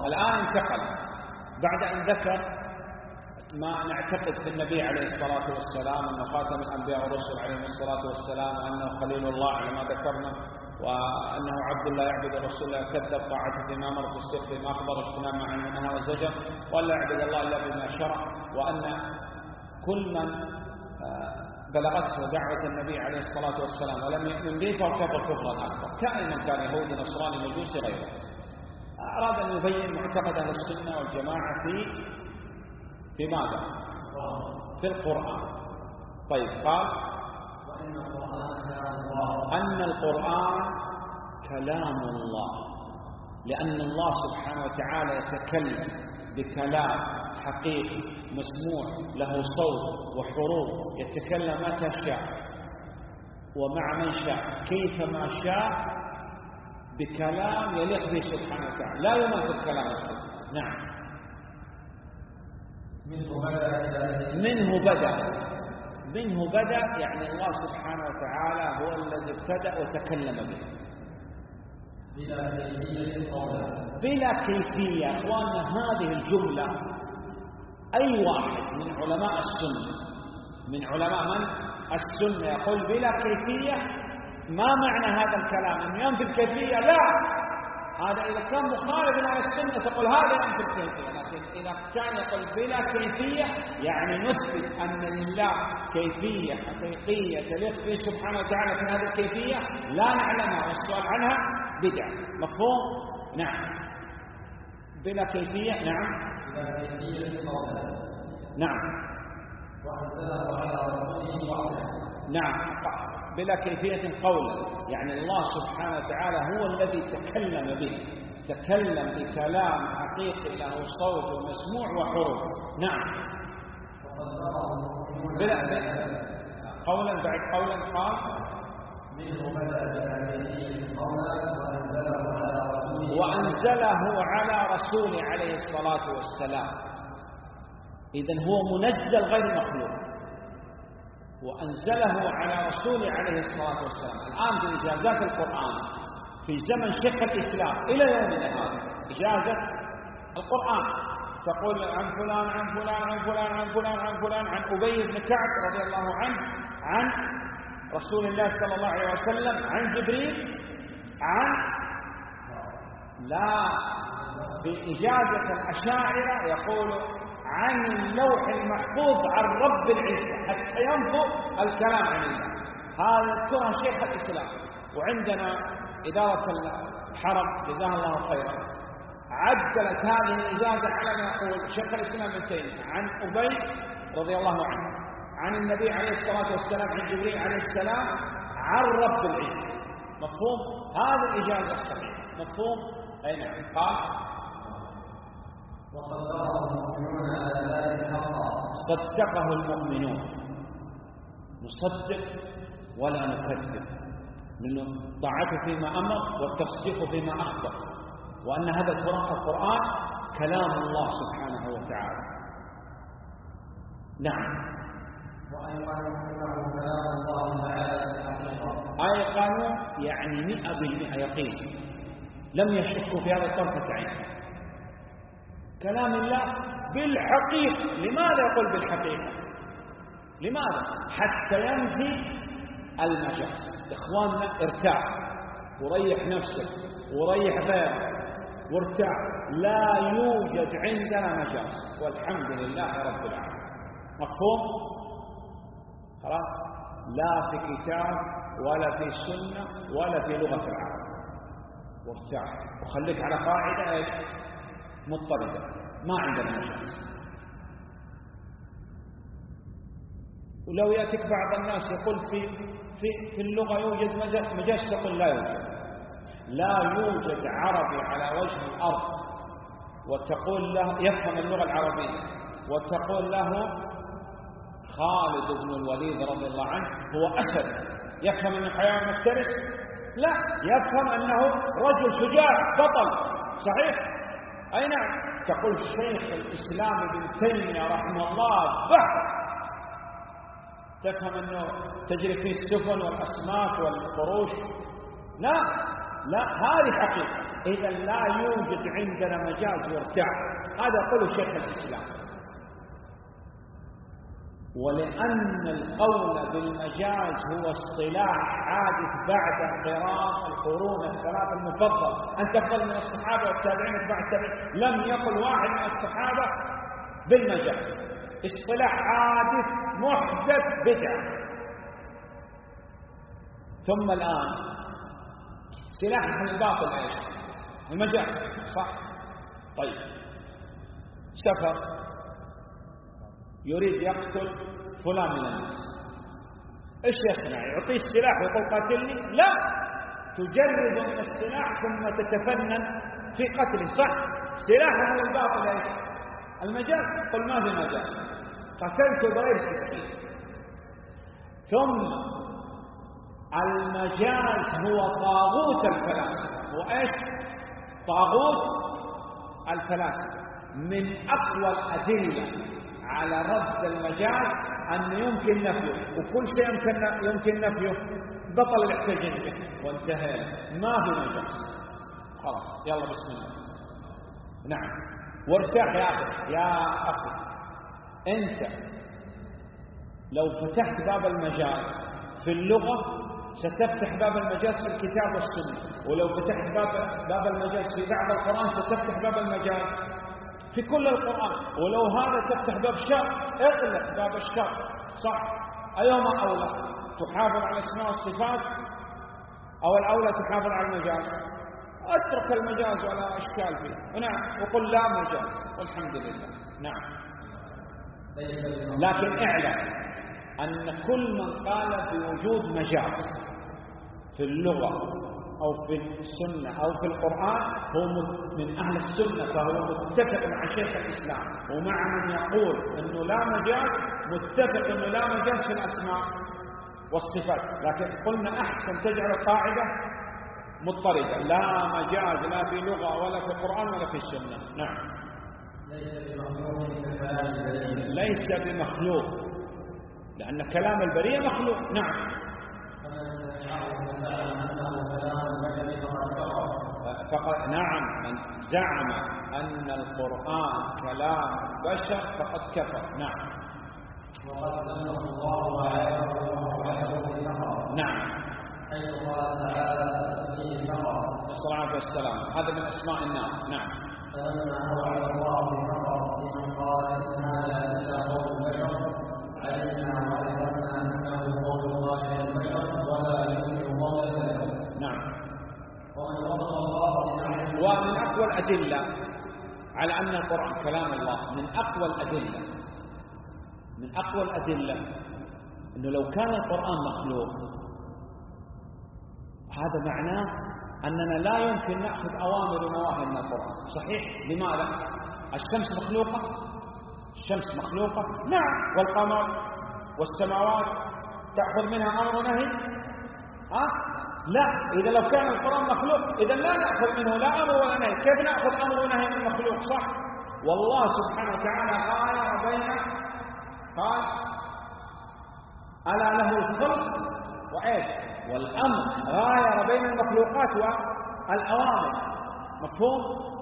الآن انتقل بعد أن ذكر ما نعتقد في النبي عليه الصلاة والسلام أنه خاتم الأنبياء والرسل عليهم الصلاة والسلام، وأنه خليل الله على ما ذكرنا، وأنه عبد الله يعبد الرسول لا كذب طاعته فيما أمر بالصدق فيما أخبر اجتناب ما عنه ونهى وزجر، وأن لا يعبد الله إلا بما شرع، وأن كل من بلغته دعوة النبي عليه الصلاة والسلام ولم يؤمن به فهو كفر كفرا أكبر، كائنا كان يهودي نصراني مجوسي غيره. أراد أن يبين معتقد أهل السنة والجماعة في ماذا؟ في القرآن. طيب قال أن القرآن كلام الله، لأن الله سبحانه وتعالى يتكلم بكلام حقيقي مسموع له صوت وحروف، يتكلم متى شاء ومع من شاء كيفما شاء بكلام يليق به سبحانه وتعالى، لا يماثل كلام الخلق. نعم. منه بدأ يعني الله سبحانه وتعالى هو الذي ابتدأ وتكلم به بلا كيفية. وأن هذه الجملة أي واحد من علماء السنة، من علماء من السنة يقول بلا كيفية، ما معنى هذا الكلام؟ أن ينفي الكيفية؟ لا، هذا إذا كان مخالف على السنة تقول هذا ينفي الكيفية، لكن إذا كان يقول بلا كيفية يعني نثبت أن لله كيفية حقيقية تليق به سبحانه وتعالى في هذه الكيفية لا نعلمها والسؤال عنها بدعة. مفهوم؟ نعم. بلا كيفية. نعم. نعم. نعم. بلا كيفية قولا، يعني الله سبحانه وتعالى هو الذي تكلم به، تكلم بكلام حقيقي له صوت ومسموع وحروف. نعم. بلا قولا بعد قولا قال وأنزله على رسوله عليه الصلاة والسلام. إذن هو منزل غير مخلوق، وأنزله على رسوله عليه الصلاة والسلام. الآن في إجازات القرآن في زمن شيخ الإسلام إلى يومنا هذا إجازة القرآن تقول عن فلان عن فلان عن فلان عن فلان عن فلان عن أبي بن كعب رضي الله عنه عن رسول الله صلى الله عليه وسلم عن جبريل عن لا. بإجازة الأشاعرة يقول عن اللوح المحفوظ عن رب العزة حتى ينفذ الكلام عن الله. هذا يذكرها شيخ الإسلام. وعندنا إدارة الحرم جزاها الله خيرا عدلت هذه الإجازة على ما يقول شيخ الإسلام ابن تيمية عن أبي رضي الله عنه عن النبي عليه الصلاة والسلام عن جبريل عليه السلام عن رب العزة. مفهوم؟ هذه الإجازة الصحيحة. مفهوم؟ أي نعم. قال صدقه المؤمنون. نصدق ولا نكذب، لأنه طاعته فيما أمر والتصديق فيما أخبر، وأن هذا القرآن كلام الله سبحانه وتعالى. نعم. أيقنوا يعني 100% يقين، لم يشكوا في هذا طرفة عين. كلام الله بالحقيقة. لماذا يقول بالحقيقة؟ لماذا؟ حتى ينفي المجاز. إخواننا ارتاح وريح نفسك وريح غيرك وارتاح، لا يوجد عندنا مجاز والحمد لله رب العالمين. مفهوم؟ خلاص؟ لا في كتاب ولا في سنة ولا في لغة العرب. وارتاح وخليك على قاعدة مضطردة، ما عندنا مجاز. ولو يأتيك بعض الناس يقول في اللغة يوجد مجاز، تقول لا يوجد. لا يوجد عربي على وجه الأرض وتقول له يفهم اللغة العربية وتقول له خالد بن الوليد رضي الله عنه هو أسد، يفهم أنه حيوان مفترس؟ لا، يفهم أنه رجل شجاع بطل. صحيح؟ أي نعم. تقول شيخ الإسلام ابن تيمية رحمه الله بحر، تفهم أنه تجري فيه السفن والأسماك والقروش؟ لا، لا، هذه حقيقة. إذا لا يوجد عندنا مجاز وارتاع، هذا قول شيخ الإسلام. ولأن القول بالمجاز هو اصطلاح حادث بعد انقراض القرون الثلاث المفضلة، أن تفضل من الصحابة والتابعين واتباع التابعين، لم يقل واحد من الصحابة بالمجاز. اصطلاح حادث محدث بدعة. ثم الآن سلاح الباطل ايش؟ المجاز، صح؟ طيب، سفر يريد يقتل فلان من الناس، ايش يصنع؟ يعطيه السلاح ويقول قاتلني؟ لا، تجرد من السلاح ثم تتفنن في قتله، صح؟ سلاح على الباطل ايش؟ المجاز. قل ما في مجاز، قتلت بغير سكين. ثم المجاز هو طاغوت الفلاسفة. هو ايش؟ طاغوت الفلاسفة. من اقوى الادله على رد المجاز أن يمكن نفيه، وكل شيء يمكن نفيه بطل الاحتجاج به وانتهى، ما في مجاز، خلاص يلا بسم الله. نعم، وارتاح يا أخي. أنت لو فتحت باب المجاز في اللغة ستفتح باب المجاز في الكتاب والسنة، ولو فتحت باب المجاز في بعض القرآن ستفتح باب المجاز في كل القرآن. ولو هذا تفتح باب شر، اغلق باب الشر، صح؟ أيهما أولى؟ تحافظ على الأسماء والصفات أو الأولى تحافظ على المجاز؟ اترك المجاز ولا إشكال فيه، نعم، وقل لا مجاز والحمد لله. نعم، لكن اعلم أن كل من قال بوجود مجاز في اللغة أو في السنة أو في القرآن هو من أهل السنة، فهو متفق مع شيخ الإسلام، ومع من يقول أنه لا مجاز متفق أنه لا مجاز في الأسماء والصفات. لكن قلنا أحسن تجعل القاعدة مضطردة، لا مجاز لا في لغة ولا في القرآن ولا في السنة. نعم، ليس بمخلوق، لأن كلام البرية مخلوق. نعم، فقد نعم، من زعم أن القرآن كلام بشر فقد كفر. نعم، وقد ذمه الله نعم، حيث قال تعالى فيه كفر الصلاة والسلام، هذا من أسماء النار. نعم، فلما أوعد الله بكفر لمن قال إنها لا إلا قول البشر علمنا وعرفنا أنه قول الله للبشر ولا يمكن قول البشر. نعم، ومن أقوى الأدلة على أن القرآن كلام الله، من أقوى الأدلة أنه لو كان القرآن مخلوق هذا معناه أننا لا يمكن نأخذ أوامر ونواهي من القرآن. صحيح؟ لماذا؟ الشمس مخلوقة، نعم، والقمر والسماوات تأخذ منها أمر ونهي؟ لا، إذا لو كان القرآن مخلوق إذا لا نأخذ منه لا أمر ولا نهي. كيف نأخذ أمر ونهي من المخلوق؟ صح؟ والله سبحانه وتعالى غاير بين، قال ألا له الخلق وإيش والأمر، غاير بين المخلوقات والأوامر. مفهوم؟